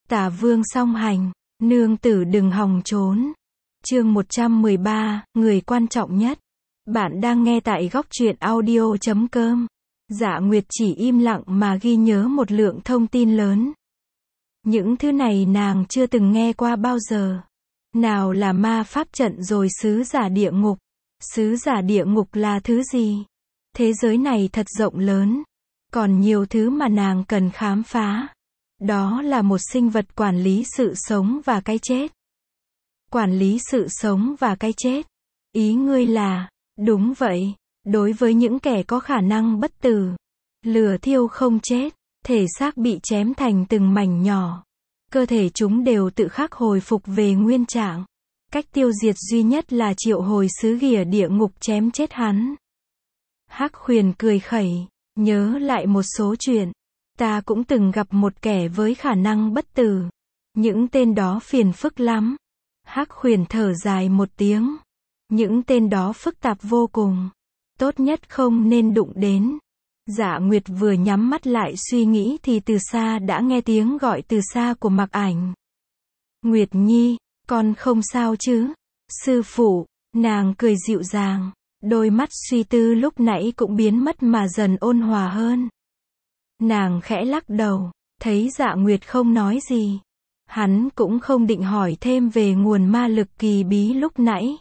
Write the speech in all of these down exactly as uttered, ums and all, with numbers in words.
Tả vương song hành, nương tử đừng hòng trốn. Chương một trăm mười ba, người quan trọng nhất. Bạn đang nghe tại góc truyện audio chấm com. Dạ Nguyệt chỉ im lặng mà ghi nhớ một lượng thông tin lớn. Những thứ này nàng chưa từng nghe qua bao giờ. Nào là ma pháp trận rồi sứ giả địa ngục. Sứ giả địa ngục là thứ gì? Thế giới này thật rộng lớn. Còn nhiều thứ mà nàng cần khám phá. Đó là một sinh vật quản lý sự sống và cái chết. Quản lý sự sống và cái chết. Ý ngươi là, đúng vậy, đối với những kẻ có khả năng bất tử, lửa thiêu không chết, thể xác bị chém thành từng mảnh nhỏ, cơ thể chúng đều tự khắc hồi phục về nguyên trạng. Cách tiêu diệt duy nhất là triệu hồi sứ ghìa địa ngục chém chết hắn. Hắc Huyền cười khẩy, nhớ lại một số chuyện. Ta cũng từng gặp một kẻ với khả năng bất tử. Những tên đó phiền phức lắm. Hắc Huyền thở dài một tiếng. Những tên đó phức tạp vô cùng. Tốt nhất không nên đụng đến. Dạ Nguyệt vừa nhắm mắt lại suy nghĩ thì từ xa đã nghe tiếng gọi từ xa của Mặc Ảnh. Nguyệt Nhi, con không sao chứ? Sư phụ, nàng cười dịu dàng. Đôi mắt suy tư lúc nãy cũng biến mất mà dần ôn hòa hơn. Nàng khẽ lắc đầu, thấy Dạ Nguyệt không nói gì. Hắn cũng không định hỏi thêm về nguồn ma lực kỳ bí lúc nãy.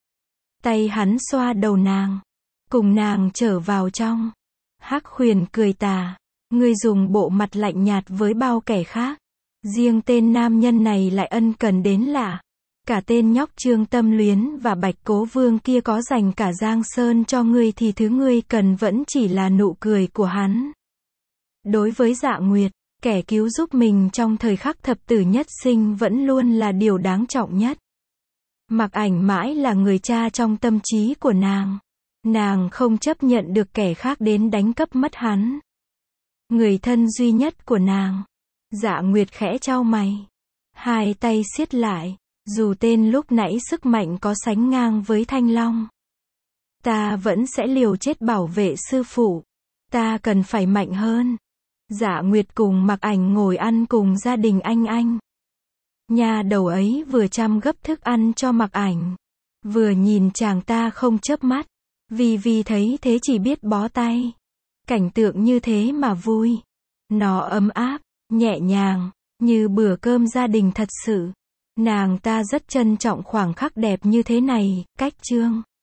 Tay hắn xoa đầu nàng, cùng nàng trở vào trong. Hắc Huyền cười tà, ngươi dùng bộ mặt lạnh nhạt với bao kẻ khác. Riêng tên nam nhân này lại ân cần đến lạ. Cả tên nhóc Trương Tâm Luyến và Bạch Cố Vương kia có dành cả Giang Sơn cho ngươi thì thứ ngươi cần vẫn chỉ là nụ cười của hắn. Đối với Dạ Nguyệt, kẻ cứu giúp mình trong thời khắc thập tử nhất sinh vẫn luôn là điều đáng trọng nhất. Mặc Ảnh mãi là người cha trong tâm trí của nàng. Nàng không chấp nhận được kẻ khác đến đánh cắp mất hắn. Người thân duy nhất của nàng. Dạ Nguyệt khẽ chau mày. Hai tay siết lại, dù tên lúc nãy sức mạnh có sánh ngang với Thanh Long. Ta vẫn sẽ liều chết bảo vệ sư phụ. Ta cần phải mạnh hơn. Dạ Nguyệt cùng Mặc Ảnh ngồi ăn cùng gia đình anh anh. Nha đầu ấy vừa chăm gấp thức ăn cho Mặc Ảnh, vừa nhìn chàng ta không chớp mắt. Vì vì thấy thế chỉ biết bó tay. Cảnh tượng như thế mà vui. Nó ấm áp, nhẹ nhàng, như bữa cơm gia đình thật sự. Nàng ta rất trân trọng khoảng khắc đẹp như thế này. Cách Trương